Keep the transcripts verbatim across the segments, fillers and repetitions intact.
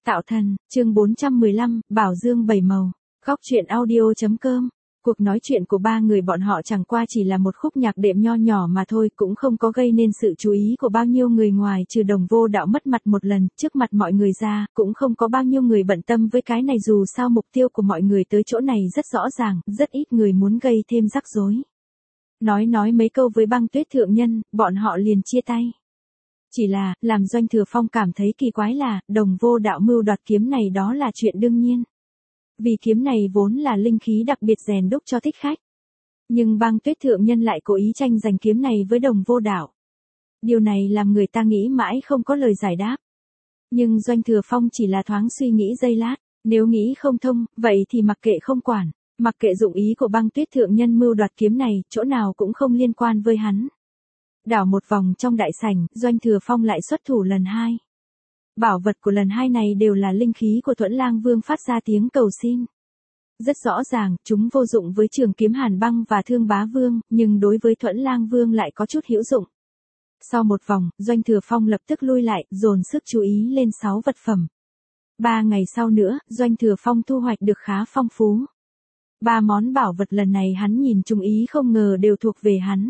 Tạo thần, chương bốn trăm mười lăm, Bảo Dương bảy màu. Góc truyện audio chấm com. Cuộc nói chuyện của ba người bọn họ chẳng qua chỉ là một khúc nhạc đệm nho nhỏ mà thôi, cũng không có gây nên sự chú ý của bao nhiêu người ngoài trừ Đồng Vô Đạo mất mặt một lần, trước mặt mọi người ra, cũng không có bao nhiêu người bận tâm với cái này, dù sao mục tiêu của mọi người tới chỗ này rất rõ ràng, rất ít người muốn gây thêm rắc rối. Nói nói mấy câu với Băng Tuyết thượng nhân, bọn họ liền chia tay. Chỉ là, làm Doanh Thừa Phong cảm thấy kỳ quái là, Đồng Vô Đạo mưu đoạt kiếm này đó là chuyện đương nhiên. Vì kiếm này vốn là linh khí đặc biệt rèn đúc cho thích khách. Nhưng Băng Tuyết thượng nhân lại cố ý tranh giành kiếm này với Đồng Vô Đạo. Điều này làm người ta nghĩ mãi không có lời giải đáp. Nhưng Doanh Thừa Phong chỉ là thoáng suy nghĩ giây lát, nếu nghĩ không thông, vậy thì mặc kệ không quản, mặc kệ dụng ý của Băng Tuyết thượng nhân mưu đoạt kiếm này, chỗ nào cũng không liên quan với hắn. Đảo một vòng trong đại sảnh, Doanh Thừa Phong lại xuất thủ lần hai. Bảo vật của lần hai này đều là linh khí của Thuẫn Lang Vương phát ra tiếng cầu xin. Rất rõ ràng, chúng vô dụng với Trường Kiếm Hàn Băng và Thương Bá Vương, nhưng đối với Thuẫn Lang Vương lại có chút hữu dụng. Sau một vòng, Doanh Thừa Phong lập tức lui lại, dồn sức chú ý lên sáu vật phẩm. Ba ngày sau nữa, Doanh Thừa Phong thu hoạch được khá phong phú. Ba món bảo vật lần này hắn nhìn chung ý không ngờ đều thuộc về hắn.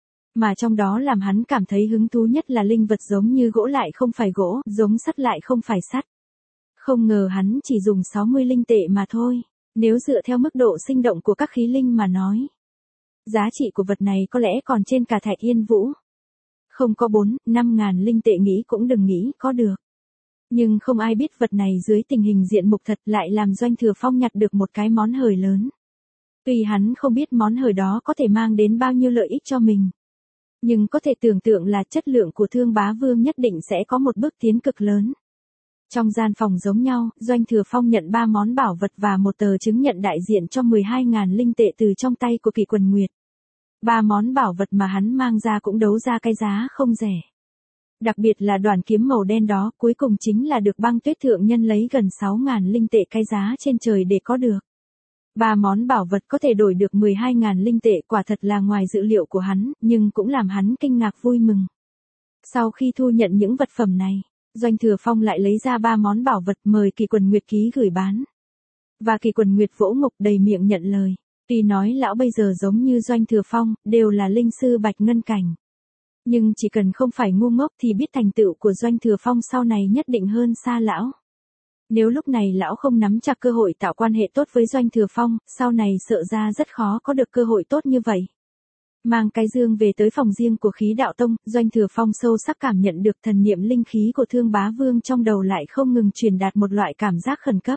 Mà trong đó làm hắn cảm thấy hứng thú nhất là linh vật giống như gỗ lại không phải gỗ, giống sắt lại không phải sắt. Không ngờ hắn chỉ dùng sáu mươi linh tệ mà thôi, nếu dựa theo mức độ sinh động của các khí linh mà nói. Giá trị của vật này có lẽ còn trên cả Thạch Yên Vũ. Không có bốn, năm ngàn linh tệ nghĩ cũng đừng nghĩ có được. Nhưng không ai biết vật này dưới tình hình diện mục thật lại làm Doanh Thừa Phong nhặt được một cái món hời lớn. Tuy hắn không biết món hời đó có thể mang đến bao nhiêu lợi ích cho mình. Nhưng có thể tưởng tượng là chất lượng của Thương Bá Vương nhất định sẽ có một bước tiến cực lớn. Trong gian phòng giống nhau, Doanh Thừa Phong nhận ba món bảo vật và một tờ chứng nhận đại diện cho mười hai ngàn linh tệ từ trong tay của Kỳ Quần Nguyệt. Ba món bảo vật mà hắn mang ra cũng đấu ra cái giá không rẻ. Đặc biệt là đoàn kiếm màu đen đó, cuối cùng chính là được Băng Tuyết thượng nhân lấy gần sáu ngàn linh tệ cái giá trên trời để có được. Ba món bảo vật có thể đổi được mười hai ngàn linh tệ, quả thật là ngoài dự liệu của hắn, nhưng cũng làm hắn kinh ngạc vui mừng. Sau khi thu nhận những vật phẩm này, Doanh Thừa Phong lại lấy ra ba món bảo vật mời Kỳ Quần Nguyệt ký gửi bán. Và Kỳ Quần Nguyệt vỗ ngực đầy miệng nhận lời. Tuy nói lão bây giờ giống như Doanh Thừa Phong, đều là linh sư bạch ngân cảnh. Nhưng chỉ cần không phải ngu ngốc thì biết thành tựu của Doanh Thừa Phong sau này nhất định hơn xa lão. Nếu lúc này lão không nắm chặt cơ hội tạo quan hệ tốt với Doanh Thừa Phong, sau này sợ ra rất khó có được cơ hội tốt như vậy. Mang cái dương về tới phòng riêng của Khí Đạo Tông, Doanh Thừa Phong sâu sắc cảm nhận được thần niệm linh khí của Thương Bá Vương trong đầu lại không ngừng truyền đạt một loại cảm giác khẩn cấp.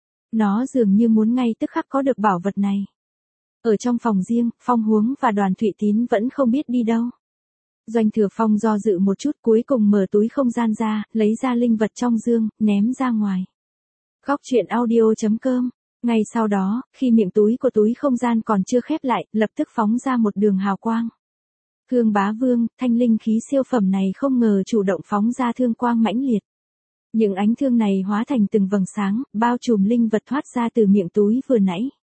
Nó dường như muốn ngay tức khắc có được bảo vật này. Ở trong phòng riêng, Phong Huống và Đoàn Thụy Tín vẫn không biết đi đâu. Doanh Thừa Phong do dự một chút, cuối cùng mở túi không gian ra, lấy ra linh vật trong dương, ném ra ngoài. Góc truyện audio chấm com. Ngay sau đó, khi miệng túi của túi không gian còn chưa khép lại, lập tức phóng ra một đường hào quang. Thương Bá Vương, thanh linh khí siêu phẩm này không ngờ chủ động phóng ra thương quang mãnh liệt. Những ánh thương này hóa thành từng vầng sáng, bao trùm linh vật thoát ra từ miệng túi vừa nãy.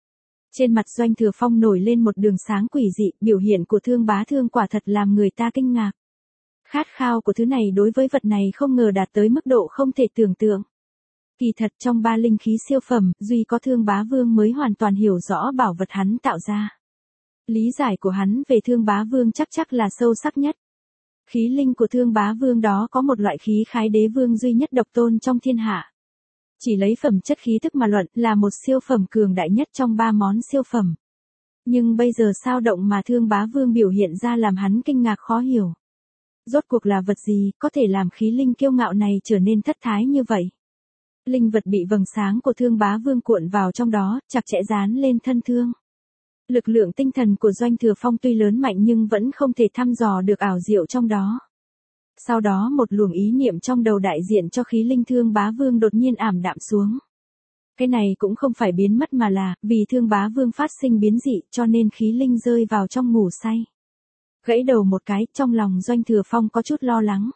Trên mặt Doanh Thừa Phong nổi lên một đường sáng quỷ dị, biểu hiện của Thương Bá Thương quả thật làm người ta kinh ngạc. Khát khao của thứ này đối với vật này không ngờ đạt tới mức độ không thể tưởng tượng. Kỳ thật trong ba linh khí siêu phẩm, duy có Thương Bá Vương mới hoàn toàn hiểu rõ bảo vật hắn tạo ra. Lý giải của hắn về Thương Bá Vương chắc chắc là sâu sắc nhất. Khí linh của Thương Bá Vương đó có một loại khí khái đế vương duy nhất độc tôn trong thiên hạ. Chỉ lấy phẩm chất khí thức mà luận là một siêu phẩm cường đại nhất trong ba món siêu phẩm. Nhưng bây giờ sao động mà Thương Bá Vương biểu hiện ra làm hắn kinh ngạc khó hiểu. Rốt cuộc là vật gì có thể làm khí linh kiêu ngạo này trở nên thất thái như vậy? Linh vật bị vầng sáng của Thương Bá Vương cuộn vào trong đó, chặt chẽ dán lên thân thương. Lực lượng tinh thần của Doanh Thừa Phong tuy lớn mạnh nhưng vẫn không thể thăm dò được ảo diệu trong đó. Sau đó một luồng ý niệm trong đầu đại diện cho khí linh Thương Bá Vương đột nhiên ảm đạm xuống. Cái này cũng không phải biến mất mà là, vì Thương Bá Vương phát sinh biến dị cho nên khí linh rơi vào trong ngủ say. Gãy đầu một cái, trong lòng Doanh Thừa Phong có chút lo lắng.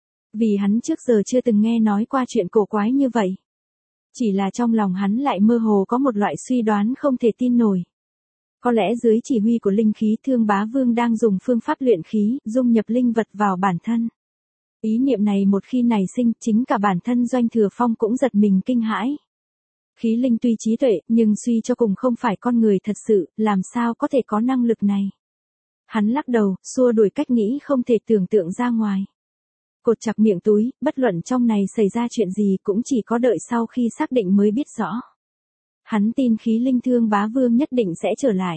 Vì hắn trước giờ chưa từng nghe nói qua chuyện cổ quái như vậy. Chỉ là trong lòng hắn lại mơ hồ có một loại suy đoán không thể tin nổi. Có lẽ dưới chỉ huy của linh khí Thương Bá Vương đang dùng phương pháp luyện khí, dung nhập linh vật vào bản thân. Ý niệm này một khi nảy sinh, chính cả bản thân Doanh Thừa Phong cũng giật mình kinh hãi. Khí linh tuy trí tuệ, nhưng suy cho cùng không phải con người thật sự, làm sao có thể có năng lực này. Hắn lắc đầu, xua đuổi cách nghĩ không thể tưởng tượng ra ngoài. Cột chặt miệng túi, bất luận trong này xảy ra chuyện gì cũng chỉ có đợi sau khi xác định mới biết rõ. Hắn tin khí linh Thương Bá Vương nhất định sẽ trở lại.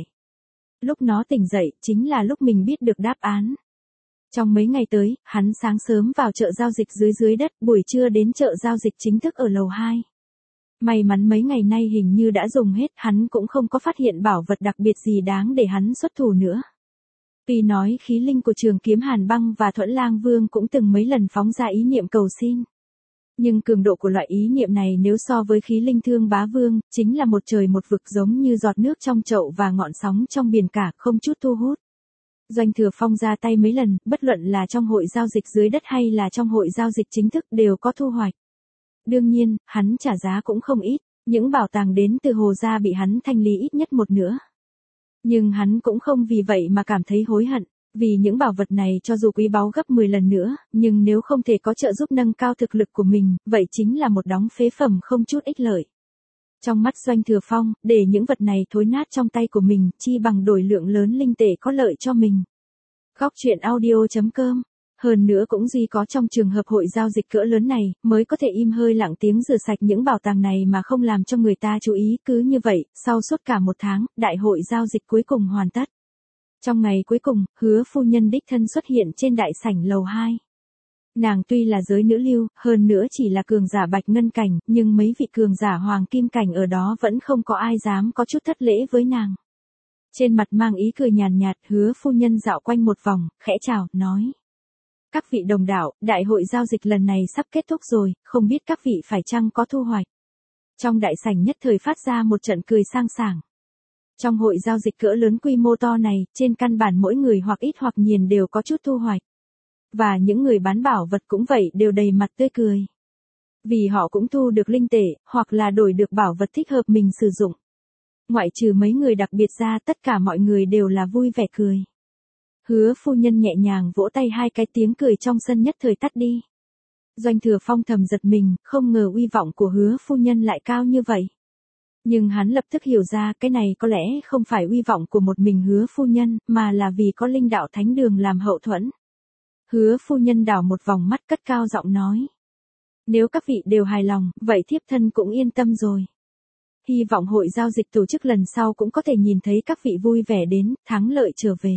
Lúc nó tỉnh dậy, chính là lúc mình biết được đáp án. Trong mấy ngày tới, hắn sáng sớm vào chợ giao dịch dưới dưới đất, buổi trưa đến chợ giao dịch chính thức ở lầu hai. May mắn mấy ngày nay hình như đã dùng hết, hắn cũng không có phát hiện bảo vật đặc biệt gì đáng để hắn xuất thủ nữa. Tuy nói khí linh của Trường Kiếm Hàn Băng và Thuẫn Lang Vương cũng từng mấy lần phóng ra ý niệm cầu xin. Nhưng cường độ của loại ý niệm này nếu so với khí linh Thương Bá Vương, chính là một trời một vực, giống như giọt nước trong chậu và ngọn sóng trong biển cả, không chút thu hút. Doanh Thừa Phong ra tay mấy lần, bất luận là trong hội giao dịch dưới đất hay là trong hội giao dịch chính thức đều có thu hoạch. Đương nhiên, hắn trả giá cũng không ít, những bảo tàng đến từ Hồ Gia bị hắn thanh lý ít nhất một nửa. Nhưng hắn cũng không vì vậy mà cảm thấy hối hận, vì những bảo vật này cho dù quý báu gấp mười lần nữa, nhưng nếu không thể có trợ giúp nâng cao thực lực của mình, vậy chính là một đống phế phẩm không chút ích lợi. Trong mắt Doanh Thừa Phong, để những vật này thối nát trong tay của mình, chi bằng đổi lượng lớn linh tệ có lợi cho mình. Góc truyện audio chấm com. Hơn nữa cũng duy có trong trường hợp hội giao dịch cỡ lớn này, mới có thể im hơi lặng tiếng rửa sạch những bảo tàng này mà không làm cho người ta chú ý. Cứ như vậy, sau suốt cả một tháng, đại hội giao dịch cuối cùng hoàn tất. Trong ngày cuối cùng, Hứa phu nhân đích thân xuất hiện trên đại sảnh lầu hai. Nàng tuy là giới nữ lưu, hơn nữa chỉ là cường giả bạch ngân cảnh, nhưng mấy vị cường giả hoàng kim cảnh ở đó vẫn không có ai dám có chút thất lễ với nàng. Trên mặt mang ý cười nhàn nhạt, Hứa phu nhân dạo quanh một vòng, khẽ chào, nói. Các vị đồng đạo, đại hội giao dịch lần này sắp kết thúc rồi, không biết các vị phải chăng có thu hoạch. Trong đại sảnh nhất thời phát ra một trận cười sang sảng. Trong hội giao dịch cỡ lớn quy mô to này, trên căn bản mỗi người hoặc ít hoặc nhiều đều có chút thu hoạch. Và những người bán bảo vật cũng vậy, đều đầy mặt tươi cười. Vì họ cũng thu được linh tệ, hoặc là đổi được bảo vật thích hợp mình sử dụng. Ngoại trừ mấy người đặc biệt ra, tất cả mọi người đều là vui vẻ cười. Hứa phu nhân nhẹ nhàng vỗ tay, hai cái tiếng cười trong sân nhất thời tắt đi. Doanh Thừa Phong thầm giật mình, không ngờ uy vọng của Hứa phu nhân lại cao như vậy. Nhưng hắn lập tức hiểu ra cái này có lẽ không phải uy vọng của một mình Hứa phu nhân, mà là vì có linh đạo thánh đường làm hậu thuẫn. Hứa phu nhân đảo một vòng mắt, cất cao giọng nói. Nếu các vị đều hài lòng, vậy thiếp thân cũng yên tâm rồi. Hy vọng hội giao dịch tổ chức lần sau cũng có thể nhìn thấy các vị vui vẻ đến, thắng lợi trở về.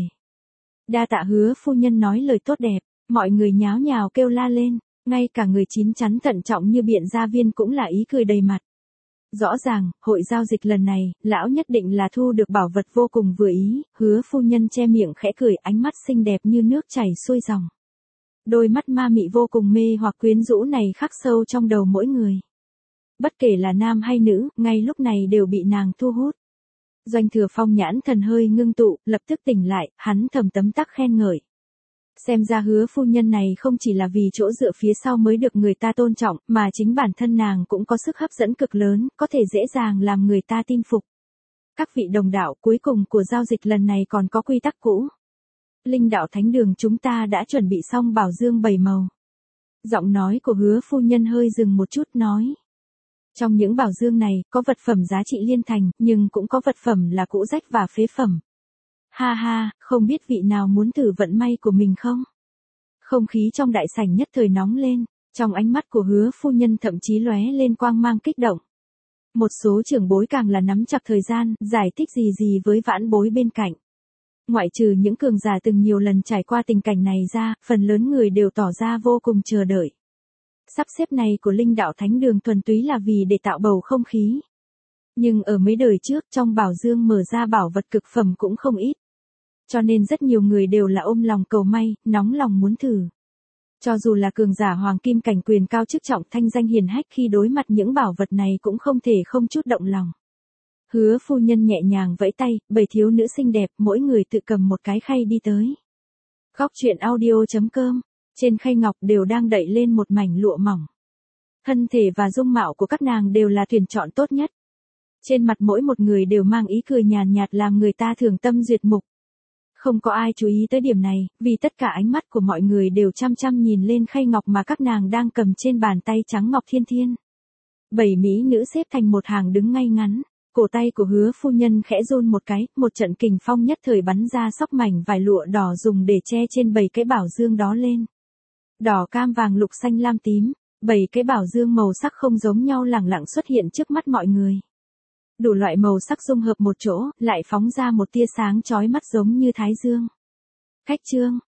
Đa tạ Hứa phu nhân nói lời tốt đẹp, mọi người nháo nhào kêu la lên, ngay cả người chín chắn thận trọng như Biện Gia Viên cũng là ý cười đầy mặt. Rõ ràng, hội giao dịch lần này, lão nhất định là thu được bảo vật vô cùng vừa ý. Hứa phu nhân che miệng khẽ cười, ánh mắt xinh đẹp như nước chảy xuôi dòng. Đôi mắt ma mị vô cùng mê hoặc quyến rũ này khắc sâu trong đầu mỗi người. Bất kể là nam hay nữ, ngay lúc này đều bị nàng thu hút. Doanh Thừa Phong nhãn thần hơi ngưng tụ, lập tức tỉnh lại, hắn thầm tấm tắc khen ngợi. Xem ra Hứa phu nhân này không chỉ là vì chỗ dựa phía sau mới được người ta tôn trọng, mà chính bản thân nàng cũng có sức hấp dẫn cực lớn, có thể dễ dàng làm người ta tin phục. Các vị đồng đạo, cuối cùng của giao dịch lần này còn có quy tắc cũ. Linh đạo thánh đường chúng ta đã chuẩn bị xong bảo dương bảy màu. Giọng nói của Hứa phu nhân hơi dừng một chút, nói. Trong những bảo dương này, có vật phẩm giá trị liên thành, nhưng cũng có vật phẩm là cũ rách và phế phẩm. Ha ha, không biết vị nào muốn thử vận may của mình không? Không khí trong đại sảnh nhất thời nóng lên, trong ánh mắt của Hứa phu nhân thậm chí lóe lên quang mang kích động. Một số trưởng bối càng là nắm chặt thời gian, giải thích gì gì với vãn bối bên cạnh. Ngoại trừ những cường giả từng nhiều lần trải qua tình cảnh này ra, phần lớn người đều tỏ ra vô cùng chờ đợi. Sắp xếp này của linh đạo thánh đường thuần túy là vì để tạo bầu không khí. Nhưng ở mấy đời trước, trong bảo dương mở ra bảo vật cực phẩm cũng không ít. Cho nên rất nhiều người đều là ôm lòng cầu may, nóng lòng muốn thử. Cho dù là cường giả hoàng kim cảnh, quyền cao chức trọng, thanh danh hiển hách, khi đối mặt những bảo vật này cũng không thể không chút động lòng. Hứa phu nhân nhẹ nhàng vẫy tay, bảy thiếu nữ xinh đẹp, mỗi người tự cầm một cái khay đi tới. Góc truyện audio chấm com. Trên khay ngọc đều đang đậy lên một mảnh lụa mỏng. Thân thể và dung mạo của các nàng đều là tuyển chọn tốt nhất. Trên mặt mỗi một người đều mang ý cười nhàn nhạt làm người ta thường tâm duyệt mục. không có ai chú ý tới điểm này, vì tất cả ánh mắt của mọi người đều chăm chăm nhìn lên khay ngọc mà các nàng đang cầm trên bàn tay trắng ngọc thiên thiên. Bảy mỹ nữ xếp thành một hàng đứng ngay ngắn, cổ tay của Hứa phu nhân khẽ run một cái, một trận kình phong nhất thời bắn ra xóc mảnh vải lụa đỏ dùng để che trên bảy cái bảo dương đó lên. Đỏ cam vàng lục xanh lam tím, bảy cái bảo dương màu sắc không giống nhau lẳng lặng xuất hiện trước mắt mọi người. Đủ loại màu sắc dung hợp một chỗ, lại phóng ra một tia sáng chói mắt giống như thái dương. Khách trương,